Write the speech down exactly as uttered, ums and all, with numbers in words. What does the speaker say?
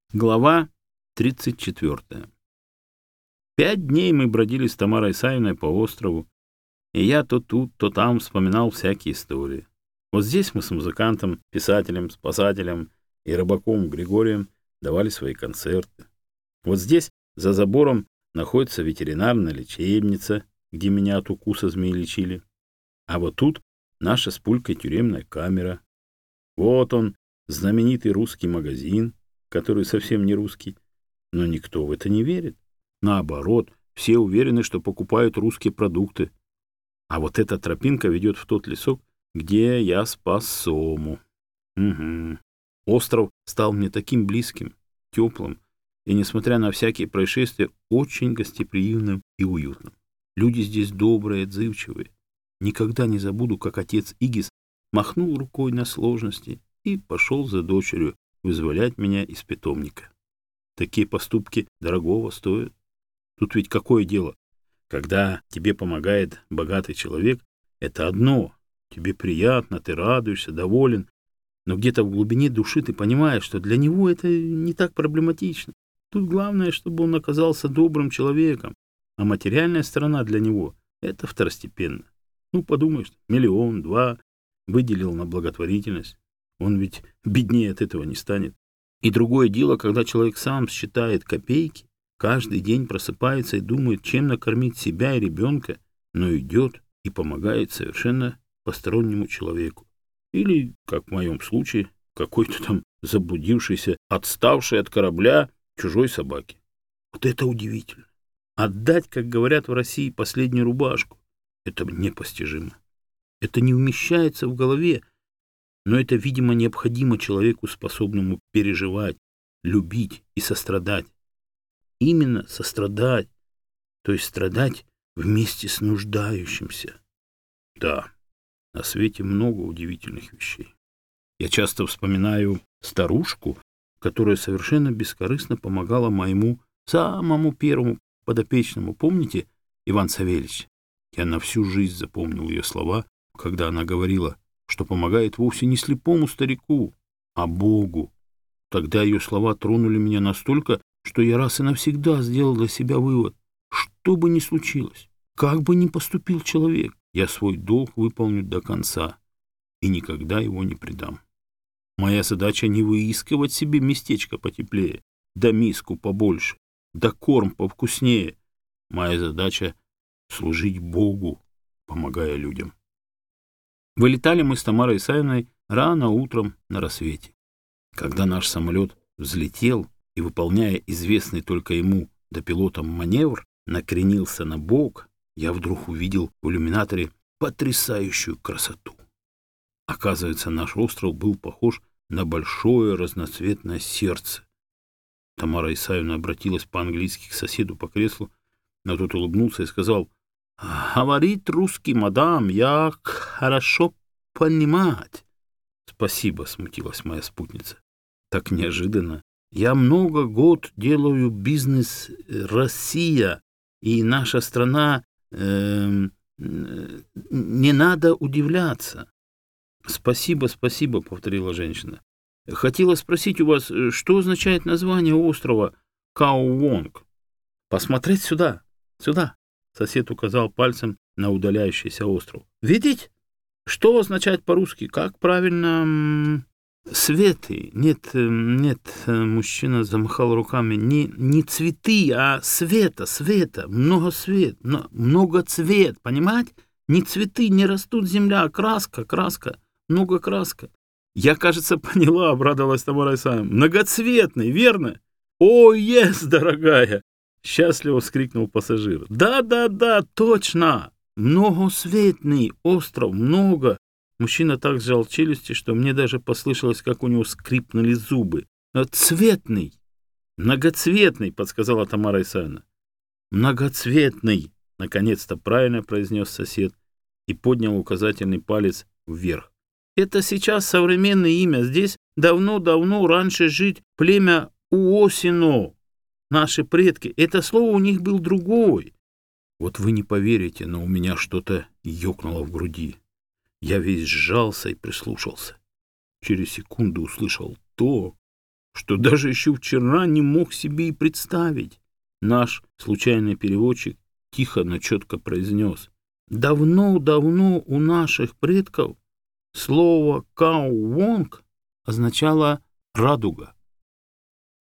Глава тридцать четвёртая. Пять дней мы бродили с Тамарой Исаевной по острову, и я то тут, то там вспоминал всякие истории. Вот здесь мы с музыкантом, писателем, спасателем и рыбаком Григорием давали свои концерты. Вот здесь, за забором, находится ветеринарная лечебница, где меня от укуса змей лечили. А вот тут наша с Пулькой тюремная камера. Вот он, знаменитый русский магазин, который совсем не русский, но никто в это не верит. Наоборот, все уверены, что покупают русские продукты. А вот эта тропинка ведет в тот лесок, где я спас Сому. Угу. Остров стал мне таким близким, теплым и, несмотря на всякие происшествия, очень гостеприимным и уютным. Люди здесь добрые, отзывчивые. Никогда не забуду, как отец Игис махнул рукой на сложности и пошел за дочерью вызволять меня из питомника. Такие поступки дорогого стоят. Тут ведь какое дело? Когда тебе помогает богатый человек, это одно. Тебе приятно, ты радуешься, доволен. Но где-то в глубине души ты понимаешь, что для него это не так проблематично. Тут главное, чтобы он оказался добрым человеком, а материальная сторона для него — это второстепенно. Ну, подумаешь, миллион, два выделил на благотворительность. Он ведь беднее от этого не станет. И другое дело, когда человек сам считает копейки, каждый день просыпается и думает, чем накормить себя и ребенка, но идет и помогает совершенно постороннему человеку. Или, как в моем случае, какой-то там заблудившийся, отставший от корабля чужой собаке. Вот это удивительно. Отдать, как говорят в России, последнюю рубашку — это непостижимо. Это не умещается в голове, но это, видимо, необходимо человеку, способному переживать, любить и сострадать. Именно сострадать, то есть страдать вместе с нуждающимся. Да, на свете много удивительных вещей. Я часто вспоминаю старушку, которая совершенно бескорыстно помогала моему самому первому подопечному. Помните, Иван Савельич? Я на всю жизнь запомнил ее слова, когда она говорила, что помогает вовсе не слепому старику, а Богу. Тогда ее слова тронули меня настолько, что я раз и навсегда сделал для себя вывод: что бы ни случилось, как бы ни поступил человек, я свой долг выполню до конца и никогда его не предам. Моя задача не выискивать себе местечко потеплее, да миску побольше, да корм повкуснее. Моя задача — служить Богу, помогая людям. Вылетали мы с Тамарой Исаевной рано утром на рассвете. Когда наш самолет взлетел и, выполняя известный только ему да пилотам маневр, накренился на бок, я вдруг увидел в иллюминаторе потрясающую красоту. Оказывается, наш остров был похож на большое разноцветное сердце. Тамара Исаевна обратилась по-английски к соседу по креслу, но тот улыбнулся и сказал: «Говорит русский, мадам, я хорошо понимать». «Спасибо», — смутилась моя спутница. «Так неожиданно. Я много год делаю бизнес Россия, и наша страна... Э, э, не надо удивляться». «Спасибо, спасибо», — повторила женщина. «Хотела спросить у вас, что означает название острова Кауонг?» «Посмотреть сюда, сюда». Сосед указал пальцем на удаляющийся остров. «Видите? Что означает по-русски? Как правильно? Светы. Нет, нет», мужчина замахал руками. «Не, не цветы, а света, света. Много свет, много цвет, понимаете? Не цветы, не растут земля, а краска, краска, много краска». «Я, кажется, поняла», — обрадовалась Тамара Исаевна. «Многоцветный, верно?» «О, ес, дорогая!» — счастливо вскрикнул пассажир. «Да-да-да, точно! Многосветный остров, много!» Мужчина так сжал челюсти, что мне даже послышалось, как у него скрипнули зубы. «Цветный! Многоцветный!» — подсказала Тамара Исаевна. «Многоцветный!» — наконец-то правильно произнес сосед и поднял указательный палец вверх. «Это сейчас современное имя. Здесь давно-давно раньше жить племя Уосино. Наши предки, это слово у них был другой». Вот вы не поверите, но у меня что-то ёкнуло в груди. Я весь сжался и прислушался. Через секунду услышал то, что даже еще вчера не мог себе и представить. Наш случайный переводчик тихо, но четко произнес: давно-давно у наших предков слово «кауонг» означало «радуга».